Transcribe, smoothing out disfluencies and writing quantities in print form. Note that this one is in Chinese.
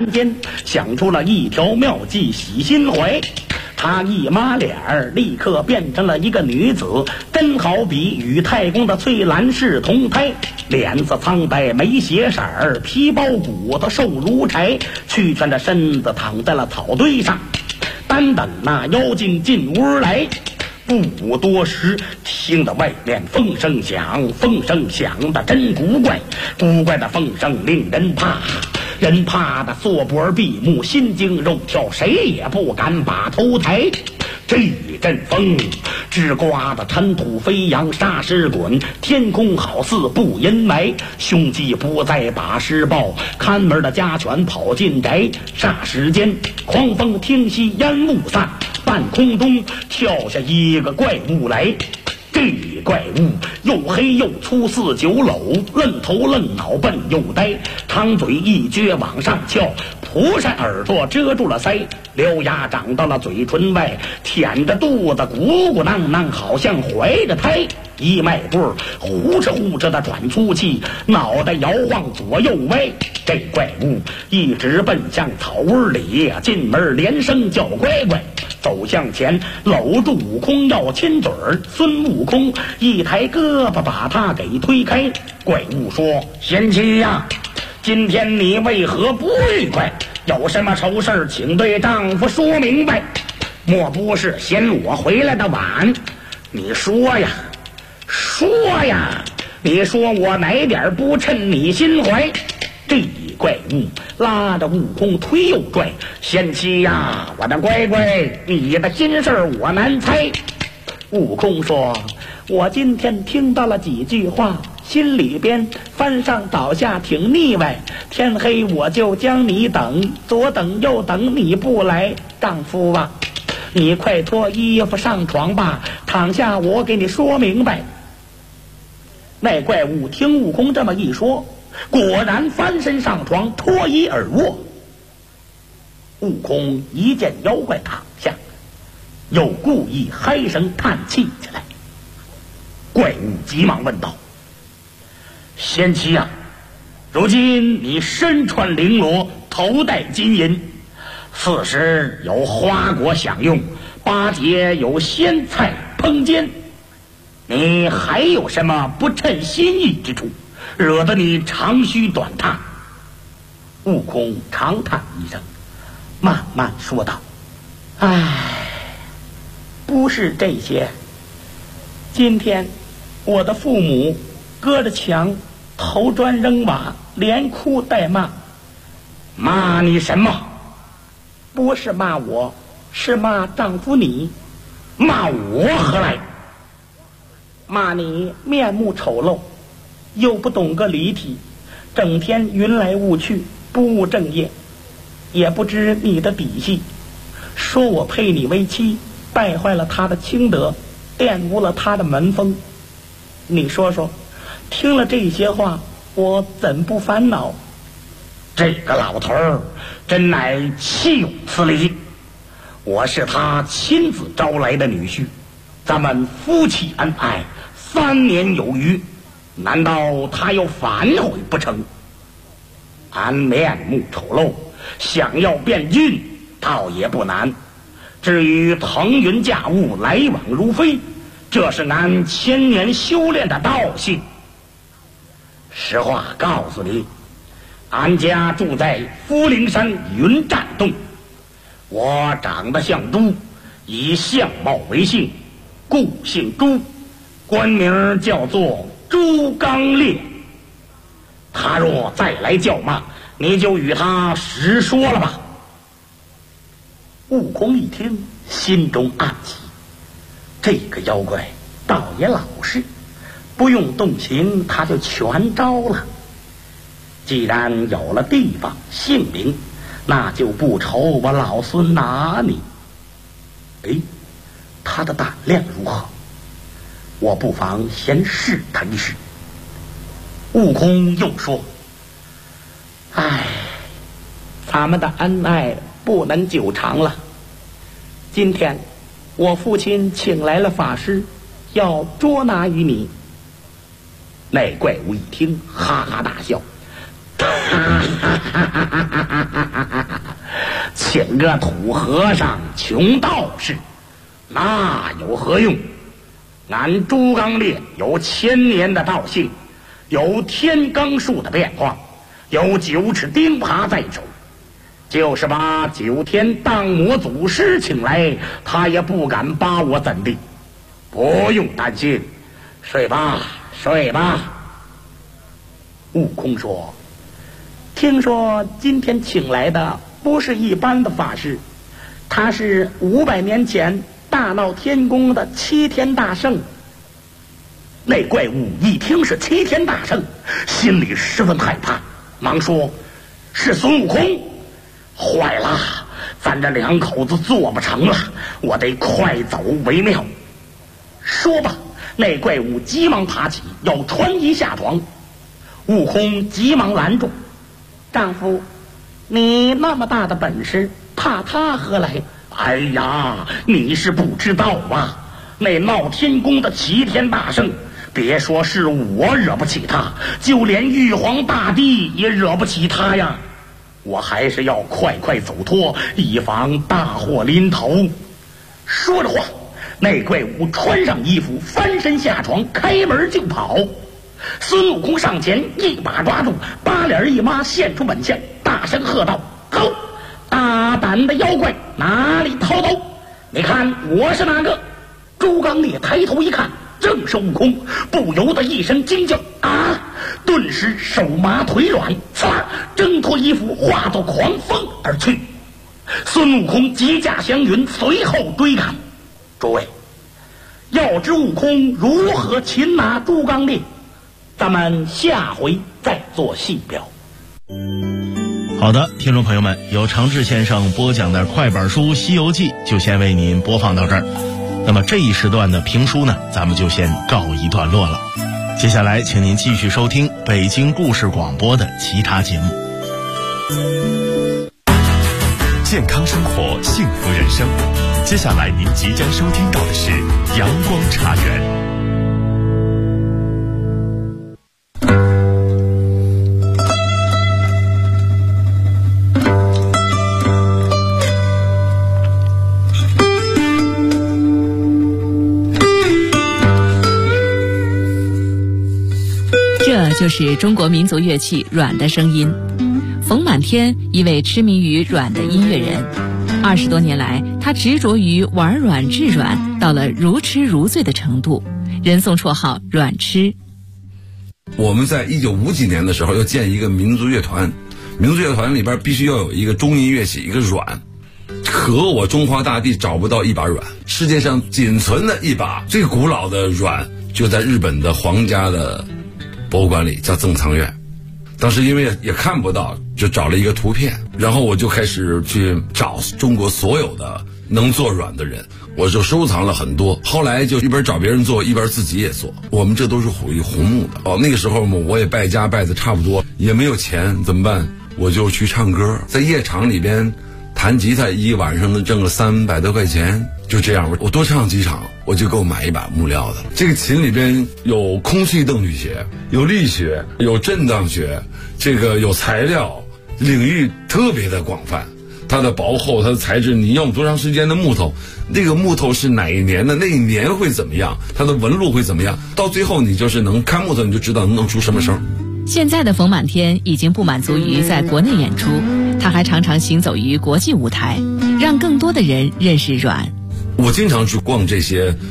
然间想出了一条妙计洗心怀。他一抹脸儿，立刻变成了一个女子，真好比与太公的翠兰氏同胎，脸色苍白，没血色儿，皮包骨头，瘦如柴，屈蜷着身子躺在了草堆上。单等那妖精进屋来，不多时，听得外面风声响，风声响的真古怪，古怪的风声令人怕。人怕的缩脖而闭目，心惊肉跳，谁也不敢把头抬。这一阵风只刮得尘土飞扬，沙石滚，天空好似布阴霾。凶吉不再把尸报，看门的家犬跑进宅。霎时间，狂风听息，烟雾散，半空中跳下一个怪物来。这怪物又黑又粗似酒篓，愣头愣脑笨又呆，长嘴一撅往上翘，蒲扇耳朵遮住了腮，獠牙长到了嘴唇外，舔着肚子鼓鼓囊囊，好像怀着胎。一迈步呼哧呼哧的转出气，脑袋摇晃左右歪。这怪物一直奔向草屋里，进门连声叫乖乖，走向前搂住悟空要亲嘴儿。孙悟空一抬胳膊把他给推开。怪物说：贤妻呀，今天你为何不愉快？有什么愁事请对丈夫说明白。莫不是嫌我回来的晚？你说呀，说呀，你说我哪点不趁你心怀？这怪物拉着悟空推又拽，贤妻呀，我的乖乖，你的心事我难猜。悟空说：我今天听到了几句话，心里边翻上倒下挺腻歪，天黑我就将你等，左等右等你不来。丈夫啊，你快脱衣服上床吧，躺下我给你说明白。那怪物听悟空这么一说，果然翻身上床，脱衣而卧。悟空一见妖怪躺下，又故意嗨声叹气起来。怪物急忙问道：贤妻啊，如今你身穿绫罗，头戴金银，4时有花果享用，8节有鲜菜烹煎，你还有什么不称心意之处，惹得你长吁短叹？悟空长叹一声，慢慢说道：唉，不是这些，今天我的父母隔着墙投砖扔瓦，连哭带骂。骂你什么？不是骂我，是骂丈夫你。骂我何来？骂你面目丑陋，又不懂个理体，整天云来雾去，不务正业，也不知你的底细，说我配你为妻，败坏了他的清德，玷污了他的门风。你说说，听了这些话，我怎不烦恼？这个老头儿真乃岂有此理！我是他亲自招来的女婿，咱们夫妻恩爱3年有余，难道他又反悔不成？俺面目丑陋，想要变俊倒也不难，至于腾云驾雾，来往如飞，这是俺1000年修炼的道性。实话告诉你，俺家住在福陵山云栈洞，我长得像猪，以相貌为姓，故姓朱，官名叫做朱刚烈。他若再来叫骂，你就与他实说了吧。悟空一听，心中暗喜，这个妖怪倒也老实，不用动刑他就全招了。既然有了地方姓名，那就不愁我老孙拿你。他的胆量如何？我不妨先试他一试。悟空又说：咱们的恩爱不能久长了。今天我父亲请来了法师，要捉拿于你。那怪物一听，哈哈大笑， 请个土和尚穷道士，那有何用？俺朱刚烈有1000年的道性，有天罡术的变化，有9尺钉耙在手，就是把9天荡魔祖师请来，他也不敢把我怎地。不用担心，睡吧，睡吧。悟空说：听说今天请来的不是一般的法师，他是500年前大闹天宫的7天大圣。那怪物一听是7天大圣，心里十分害怕，忙说：是孙悟空。坏了，咱这2口子做不成了，我得快走为妙。说吧，那怪物急忙爬起，要穿衣下床。悟空急忙拦住：丈夫，你那么大的本事，怕他何来？哎呀，你是不知道啊，那闹天宫的齐天大圣，别说是我惹不起他，就连玉皇大帝也惹不起他呀。我还是要快快走脱，以防大祸临头。说着话，那怪物穿上衣服，翻身下床，开门就跑。孙悟空上前一把抓住，把脸一抹，现出本相，大声喝道：好，大胆的妖怪，哪里逃走？你看我是哪个？朱刚烈抬头一看，正是悟空，不由得一声惊叫啊！顿时手麻腿软，呲啦，挣脱衣服，化作狂风而去。孙悟空急驾祥云，随后追赶。诸位，要知悟空如何擒拿朱刚烈，咱们下回再做细表。 好的，听众朋友们，由常志先生播讲的快本书《西游记》就先为您播放到这儿。那么这一时段的评书呢，咱们就先告一段落了。接下来请您继续收听北京故事广播的其他节目。 健康生活，幸福人生。接下来您即将收听到的是阳光茶园。 这就是中国民族乐器阮的声音。冯满天，一位痴迷于阮的音乐人，20多年来，他执着于玩阮治阮，到了如痴如醉的程度，人送绰号阮痴。 我们在1950几年的时候要建一个民族乐团，民族乐团里边必须要有一个中音乐器，一个阮。可我中华大地找不到一把阮，世界上仅存的一把最古老的阮就在日本的皇家的博物馆里，叫增藏院。当时因为也看不到，就找了一个图片，然后我就开始去找中国所有的能做阮的人，我就收藏了很多。后来就一边找别人做，一边自己也做。我们这都是属于红木的。那个时候嘛，我也败家败的差不多，也没有钱，怎么办？我就去唱歌，在夜场里边弹吉他，一晚上能挣个300多块钱。就这样，我多唱几场，我就够买一把木料的。这个琴里边有空气动力学，有力学，有震荡学，这个有材料，领域特别的广泛。它的薄厚，它的材质，你用多长时间的木头，那个木头是哪一年的，那一年会怎么样，它的纹路会怎么样，到最后你就是能看木头，你就知道能弄出什么声。 现在的冯满天已经不满足于在国内演出，他还常常行走于国际舞台，让更多的人认识阮。 我经常去逛这些